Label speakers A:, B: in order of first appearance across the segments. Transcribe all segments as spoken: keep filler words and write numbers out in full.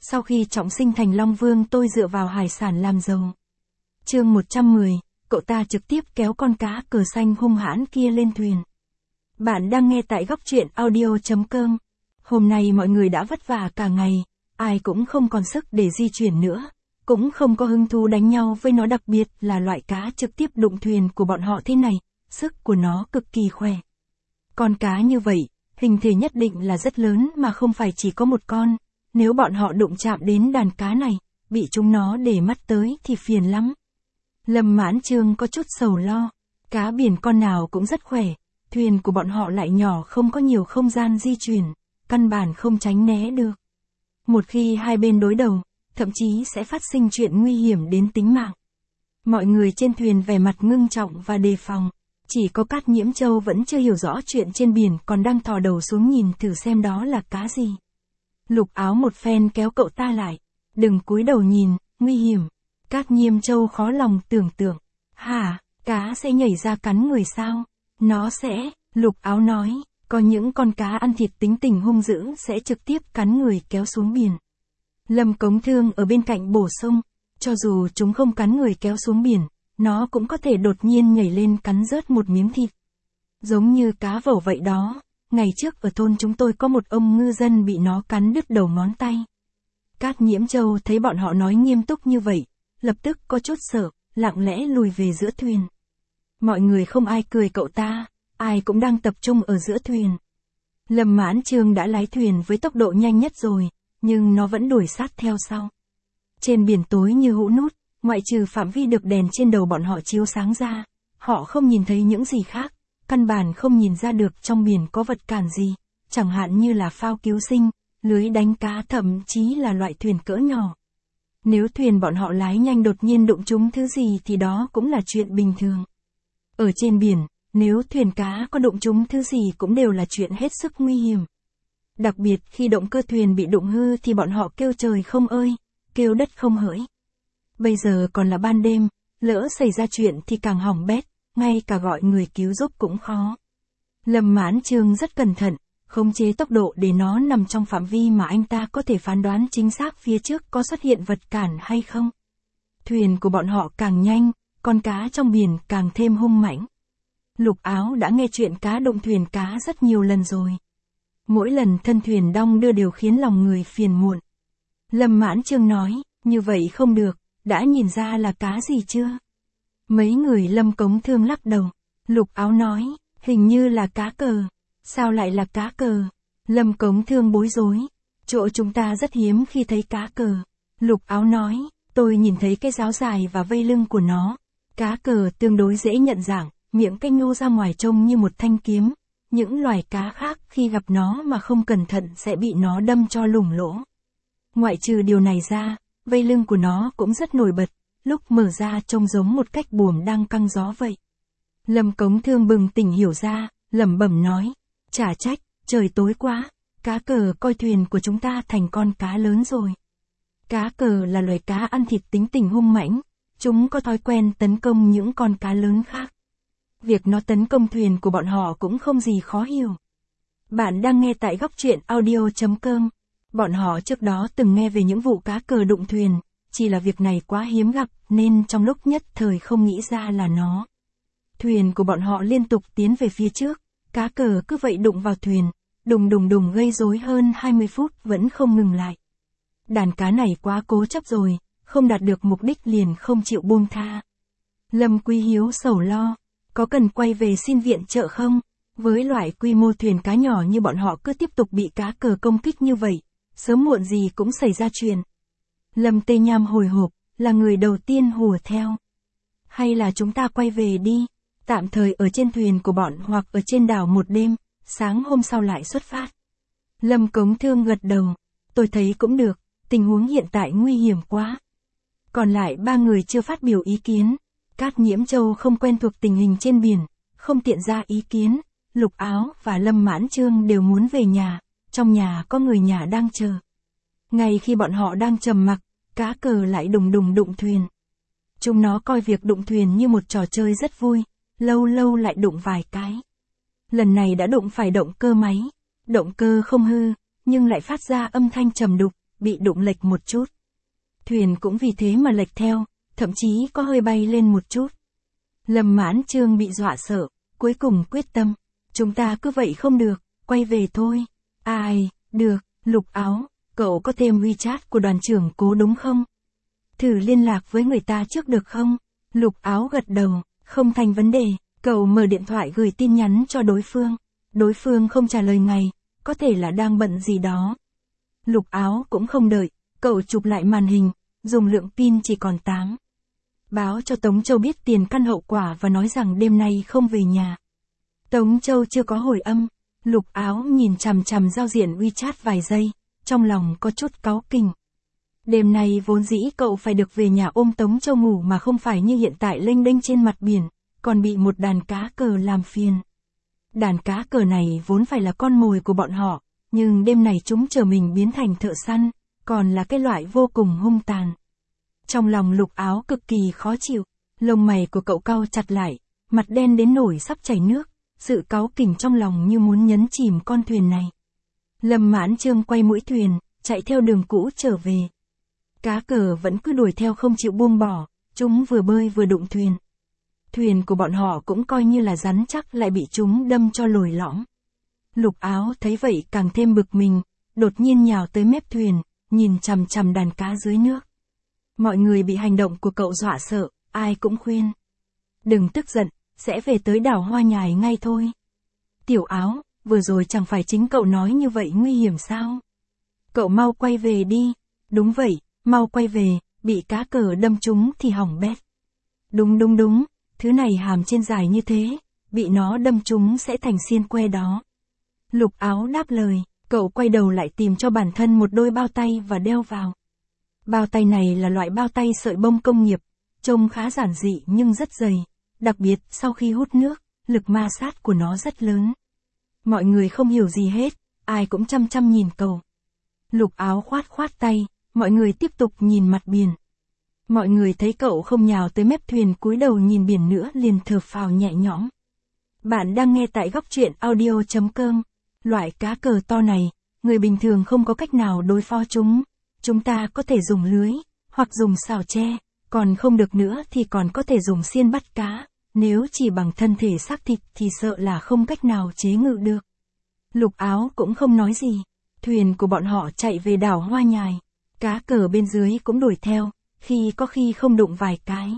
A: Sau khi trọng sinh thành Long Vương tôi dựa vào hải sản làm giàu. Chương một trăm mười, cậu ta trực tiếp kéo con cá cờ xanh hung hãn kia lên thuyền. Bạn đang nghe tại góc truyện audio chấm com. Hôm nay mọi người đã vất vả cả ngày, ai cũng không còn sức để di chuyển nữa, cũng không có hứng thú đánh nhau với nó, đặc biệt là loại cá trực tiếp đụng thuyền của bọn họ thế này, sức của nó cực kỳ khỏe. Con cá như vậy, hình thể nhất định là rất lớn mà không phải chỉ có một con, nếu bọn họ đụng chạm đến đàn cá này, bị chúng nó để mắt tới thì phiền lắm. Lâm Mãn Trương có chút sầu lo, cá biển con nào cũng rất khỏe, thuyền của bọn họ lại nhỏ, không có nhiều không gian di chuyển, căn bản không tránh né được. Một khi hai bên đối đầu, thậm chí sẽ phát sinh chuyện nguy hiểm đến tính mạng. Mọi người trên thuyền vẻ mặt ngưng trọng và đề phòng, chỉ có Cát Nhiễm Châu vẫn chưa hiểu rõ chuyện trên biển, còn đang thò đầu xuống nhìn thử xem đó là cá gì. Lục Áo một phen kéo cậu ta lại, đừng cúi đầu nhìn, nguy hiểm. Cát Nhiễm Châu khó lòng tưởng tượng, hả, cá sẽ nhảy ra cắn người sao? Nó sẽ, Lục Áo nói, có những con cá ăn thịt tính tình hung dữ sẽ trực tiếp cắn người kéo xuống biển. Lâm Cống Thương ở bên cạnh bổ sung, cho dù chúng không cắn người kéo xuống biển, nó cũng có thể đột nhiên nhảy lên cắn rớt một miếng thịt. Giống như cá vẩu vậy đó, ngày trước ở thôn chúng tôi có một ông ngư dân bị nó cắn đứt đầu ngón tay. Cát Nhiễm Châu thấy bọn họ nói nghiêm túc như vậy, lập tức có chút sợ, lặng lẽ lùi về giữa thuyền. Mọi người không ai cười cậu ta, ai cũng đang tập trung ở giữa thuyền. Lâm Mãn Trương đã lái thuyền với tốc độ nhanh nhất rồi, nhưng nó vẫn đuổi sát theo sau. Trên biển tối như hũ nút, ngoại trừ phạm vi được đèn trên đầu bọn họ chiếu sáng ra, họ không nhìn thấy những gì khác, căn bản không nhìn ra được trong biển có vật cản gì, chẳng hạn như là phao cứu sinh, lưới đánh cá, thậm chí là loại thuyền cỡ nhỏ. Nếu thuyền bọn họ lái nhanh đột nhiên đụng trúng thứ gì thì đó cũng là chuyện bình thường. Ở trên biển, nếu thuyền cá có đụng trúng thứ gì cũng đều là chuyện hết sức nguy hiểm. Đặc biệt khi động cơ thuyền bị đụng hư thì bọn họ kêu trời không ơi, kêu đất không hỡi. Bây giờ còn là ban đêm, lỡ xảy ra chuyện thì càng hỏng bét, ngay cả gọi người cứu giúp cũng khó. Lâm Mãn Trương rất cẩn thận, khống chế tốc độ để nó nằm trong phạm vi mà anh ta có thể phán đoán chính xác phía trước có xuất hiện vật cản hay không. Thuyền của bọn họ càng nhanh, con cá trong biển càng thêm hung mãnh. Lục Áo đã nghe chuyện cá đụng thuyền cá rất nhiều lần rồi. Mỗi lần thân thuyền đong đưa đều khiến lòng người phiền muộn. Lâm Mãn Trương nói, như vậy không được, đã nhìn ra là cá gì chưa? Mấy người Lâm Cống Thương lắc đầu. Lục Áo nói, hình như là cá cờ. Sao lại là cá cờ? Lâm Cống Thương bối rối. Chỗ chúng ta rất hiếm khi thấy cá cờ. Lục Áo nói, tôi nhìn thấy cái giáo dài và vây lưng của nó. Cá cờ tương đối dễ nhận dạng, miệng cái nhô ra ngoài trông như một thanh kiếm. Những loài cá khác khi gặp nó mà không cẩn thận sẽ bị nó đâm cho lủng lỗ. Ngoại trừ điều này ra, vây lưng của nó cũng rất nổi bật, lúc mở ra trông giống một cách buồm đang căng gió vậy. Lâm Cống Thương bừng tỉnh hiểu ra, lẩm bẩm nói, chả trách, trời tối quá, cá cờ coi thuyền của chúng ta thành con cá lớn rồi. Cá cờ là loài cá ăn thịt tính tình hung mãnh, chúng có thói quen tấn công những con cá lớn khác. Việc nó tấn công thuyền của bọn họ cũng không gì khó hiểu. Bạn đang nghe tại góc truyện audio chấm com. Bọn họ trước đó từng nghe về những vụ cá cờ đụng thuyền, chỉ là việc này quá hiếm gặp nên trong lúc nhất thời không nghĩ ra là nó. Thuyền của bọn họ liên tục tiến về phía trước, cá cờ cứ vậy đụng vào thuyền, đùng đùng đùng gây rối hơn hai mươi phút vẫn không ngừng lại. Đàn cá này quá cố chấp rồi, không đạt được mục đích liền không chịu buông tha. Lâm Quý Hiếu sầu lo, có cần quay về xin viện trợ không? Với loại quy mô thuyền cá nhỏ như bọn họ cứ tiếp tục bị cá cờ công kích như vậy, sớm muộn gì cũng xảy ra chuyện. Lâm Tê Nham hồi hộp, là người đầu tiên hùa theo. Hay là chúng ta quay về đi, tạm thời ở trên thuyền của bọn hoặc ở trên đảo một đêm, sáng hôm sau lại xuất phát. Lâm Cống Thương gật đầu, tôi thấy cũng được, tình huống hiện tại nguy hiểm quá. Còn lại ba người chưa phát biểu ý kiến. Cát Nhiễm Châu không quen thuộc tình hình trên biển, không tiện ra ý kiến. Lục Áo và Lâm Mãn Trương đều muốn về nhà, trong nhà có người nhà đang chờ. Ngay khi bọn họ đang trầm mặc, cá cờ lại đùng đùng đụng thuyền. Chúng nó coi việc đụng thuyền như một trò chơi rất vui, lâu lâu lại đụng vài cái. Lần này đã đụng phải động cơ máy, động cơ không hư, nhưng lại phát ra âm thanh trầm đục, bị đụng lệch một chút. Thuyền cũng vì thế mà lệch theo, thậm chí có hơi bay lên một chút. Lâm Mãn Trương bị dọa sợ, cuối cùng quyết tâm, chúng ta cứ vậy không được, quay về thôi. Ai, được, Lục Áo, cậu có thêm WeChat của đoàn trưởng Cố đúng không? Thử liên lạc với người ta trước được không? Lục Áo gật đầu, không thành vấn đề, cậu mở điện thoại gửi tin nhắn cho đối phương. Đối phương không trả lời ngay, có thể là đang bận gì đó. Lục Áo cũng không đợi, cậu chụp lại màn hình, dùng lượng pin chỉ còn tám. Báo cho Tống Châu biết tiền căn hậu quả và nói rằng đêm nay không về nhà. Tống Châu chưa có hồi âm, Lục Áo nhìn chằm chằm giao diện WeChat vài giây, trong lòng có chút cáu kỉnh. Đêm nay vốn dĩ cậu phải được về nhà ôm Tống Châu ngủ mà không phải như hiện tại lênh đênh trên mặt biển, còn bị một đàn cá cờ làm phiền. Đàn cá cờ này vốn phải là con mồi của bọn họ, nhưng đêm này chúng chờ mình biến thành thợ săn, còn là cái loại vô cùng hung tàn. Trong lòng Lục Áo cực kỳ khó chịu, lông mày của cậu cau chặt lại, mặt đen đến nổi sắp chảy nước, sự cáu kỉnh trong lòng như muốn nhấn chìm con thuyền này. Lâm Mãn Trương quay mũi thuyền, chạy theo đường cũ trở về. Cá cờ vẫn cứ đuổi theo không chịu buông bỏ, chúng vừa bơi vừa đụng thuyền. Thuyền của bọn họ cũng coi như là rắn chắc lại bị chúng đâm cho lồi lõm. Lục Áo thấy vậy càng thêm bực mình, đột nhiên nhào tới mép thuyền, nhìn chằm chằm đàn cá dưới nước. Mọi người bị hành động của cậu dọa sợ, ai cũng khuyên. Đừng tức giận, sẽ về tới đảo Hoa Nhài ngay thôi. Tiểu Áo, vừa rồi chẳng phải chính cậu nói như vậy nguy hiểm sao? Cậu mau quay về đi. Đúng vậy, mau quay về, bị cá cờ đâm trúng thì hỏng bét. Đúng đúng đúng, thứ này hàm trên dài như thế, bị nó đâm trúng sẽ thành xiên que đó. Lục Áo đáp lời, cậu quay đầu lại tìm cho bản thân một đôi bao tay và đeo vào. Bao tay này là loại bao tay sợi bông công nghiệp, trông khá giản dị nhưng rất dày, đặc biệt sau khi hút nước, lực ma sát của nó rất lớn. Mọi người không hiểu gì hết, ai cũng chăm chăm nhìn cậu. Lục Áo khoát khoát tay, mọi người tiếp tục nhìn mặt biển. Mọi người thấy cậu không nhào tới mép thuyền cúi đầu nhìn biển nữa liền thở phào nhẹ nhõm. Bạn đang nghe tại góc truyện audio chấm com. Loại cá cờ to này, người bình thường không có cách nào đối phó chúng. Chúng ta có thể dùng lưới, hoặc dùng xào tre, còn không được nữa thì còn có thể dùng xiên bắt cá. Nếu chỉ bằng thân thể xác thịt thì sợ là không cách nào chế ngự được. Lục Áo cũng không nói gì. Thuyền của bọn họ chạy về đảo Hoa Nhài. Cá cờ bên dưới cũng đuổi theo, khi có khi không đụng vài cái.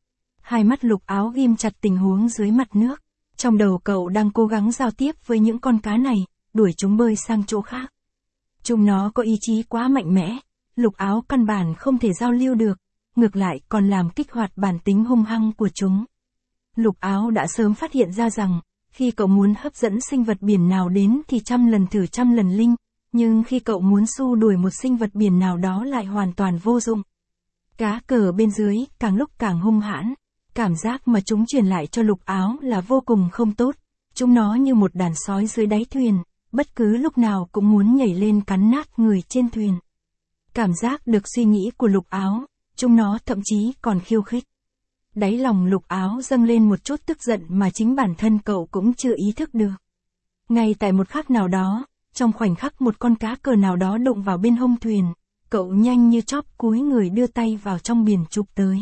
A: Hai mắt Lục Áo ghim chặt tình huống dưới mặt nước. Trong đầu cậu đang cố gắng giao tiếp với những con cá này, đuổi chúng bơi sang chỗ khác. Chúng nó có ý chí quá mạnh mẽ, Lục Áo căn bản không thể giao lưu được, ngược lại còn làm kích hoạt bản tính hung hăng của chúng. Lục Áo đã sớm phát hiện ra rằng, khi cậu muốn hấp dẫn sinh vật biển nào đến thì trăm lần thử trăm lần linh, nhưng khi cậu muốn xua đuổi một sinh vật biển nào đó lại hoàn toàn vô dụng. Cá cờ bên dưới càng lúc càng hung hãn, cảm giác mà chúng truyền lại cho Lục Áo là vô cùng không tốt, chúng nó như một đàn sói dưới đáy thuyền, bất cứ lúc nào cũng muốn nhảy lên cắn nát người trên thuyền. Cảm giác được suy nghĩ của Lục Áo, chúng nó thậm chí còn khiêu khích. Đáy lòng Lục Áo dâng lên một chút tức giận mà chính bản thân cậu cũng chưa ý thức được. Ngay tại một khắc nào đó, trong khoảnh khắc một con cá cờ nào đó đụng vào bên hông thuyền, cậu nhanh như chóp cúi người đưa tay vào trong biển chụp tới.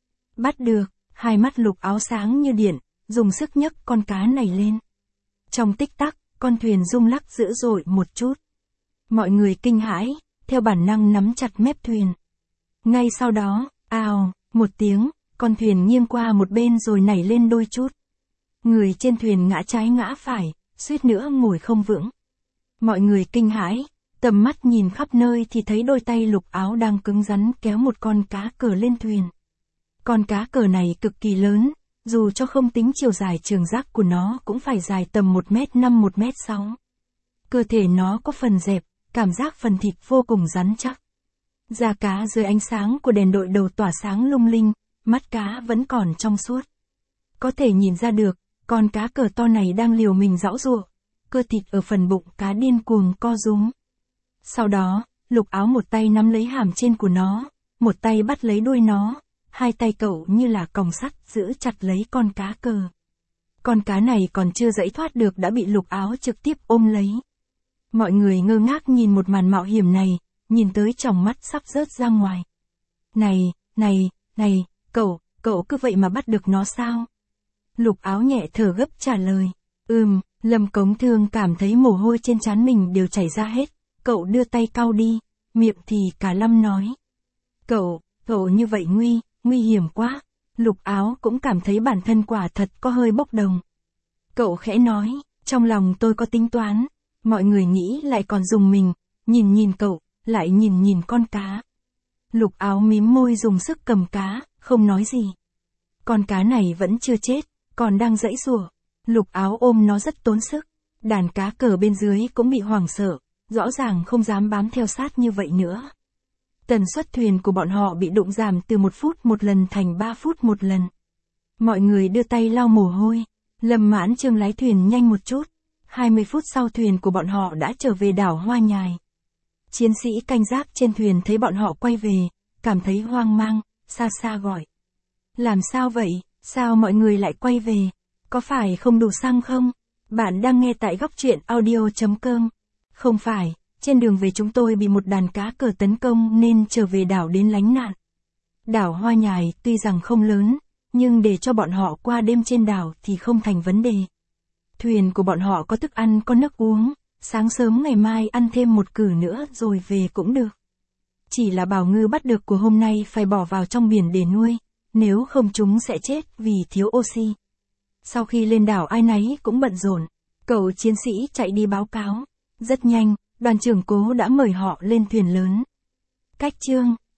A: Bắt được, hai mắt Lục Áo sáng như điện, dùng sức nhấc con cá này lên. Trong tích tắc, con thuyền rung lắc dữ dội một chút. Mọi người kinh hãi, theo bản năng nắm chặt mép thuyền. Ngay sau đó, ào, một tiếng, con thuyền nghiêng qua một bên rồi nảy lên đôi chút. Người trên thuyền ngã trái ngã phải, suýt nữa ngồi không vững. Mọi người kinh hãi, tầm mắt nhìn khắp nơi thì thấy đôi tay Lục Áo đang cứng rắn kéo một con cá cờ lên thuyền. Con cá cờ này cực kỳ lớn, dù cho không tính chiều dài trường giác của nó cũng phải dài tầm một mét năm một mét sáu. Cơ thể nó có phần dẹp, cảm giác phần thịt vô cùng rắn chắc. Da cá dưới ánh sáng của đèn đội đầu tỏa sáng lung linh, mắt cá vẫn còn trong suốt. Có thể nhìn ra được, con cá cờ to này đang liều mình giãu giụa, cơ thịt ở phần bụng cá điên cuồng co rúm. Sau đó, Lục Áo một tay nắm lấy hàm trên của nó, một tay bắt lấy đuôi nó, hai tay cậu như là còng sắt giữ chặt lấy con cá cờ. Con cá này còn chưa giãy thoát được đã bị Lục Áo trực tiếp ôm lấy. Mọi người ngơ ngác nhìn một màn mạo hiểm này, nhìn tới tròng mắt sắp rớt ra ngoài. Này, này, này, cậu, cậu cứ vậy mà bắt được nó sao? Lục Áo nhẹ thở gấp trả lời. Ừm, Lâm Cống Thương cảm thấy mồ hôi trên trán mình đều chảy ra hết. Cậu đưa tay cau đi, miệng thì cả lâm nói. Cậu, cậu như vậy nguy, nguy hiểm quá. Lục Áo cũng cảm thấy bản thân quả thật có hơi bốc đồng. Cậu khẽ nói, trong lòng tôi có tính toán. Mọi người nghĩ lại còn dùng mình, nhìn nhìn cậu, lại nhìn nhìn con cá. Lục Áo mím môi dùng sức cầm cá, không nói gì. Con cá này vẫn chưa chết, còn đang giãy giụa. Lục Áo ôm nó rất tốn sức. Đàn cá cờ bên dưới cũng bị hoảng sợ, rõ ràng không dám bám theo sát như vậy nữa. Tần suất thuyền của bọn họ bị đụng giảm từ một phút một lần thành ba phút một lần. Mọi người đưa tay lau mồ hôi. Lâm Mãn Trương lái thuyền nhanh một chút. hai mươi phút sau thuyền của bọn họ đã trở về đảo Hoa Nhài. Chiến sĩ canh gác trên thuyền thấy bọn họ quay về, cảm thấy hoang mang, xa xa gọi. Làm sao vậy, sao mọi người lại quay về? Có phải không đủ xăng không? Bạn đang nghe tại góc truyện audio chấm com. Không phải, trên đường về chúng tôi bị một đàn cá cờ tấn công nên trở về đảo đến lánh nạn. Đảo Hoa Nhài tuy rằng không lớn, nhưng để cho bọn họ qua đêm trên đảo thì không thành vấn đề. Thuyền của bọn họ có thức ăn có nước uống, sáng sớm ngày mai ăn thêm một cử nữa rồi về cũng được. Chỉ là bào ngư bắt được của hôm nay phải bỏ vào trong biển để nuôi, nếu không chúng sẽ chết vì thiếu oxy. Sau khi lên đảo ai nấy cũng bận rộn, cậu chiến sĩ chạy đi báo cáo. Rất nhanh, đoàn trưởng Cố đã mời họ lên thuyền lớn. Cách chương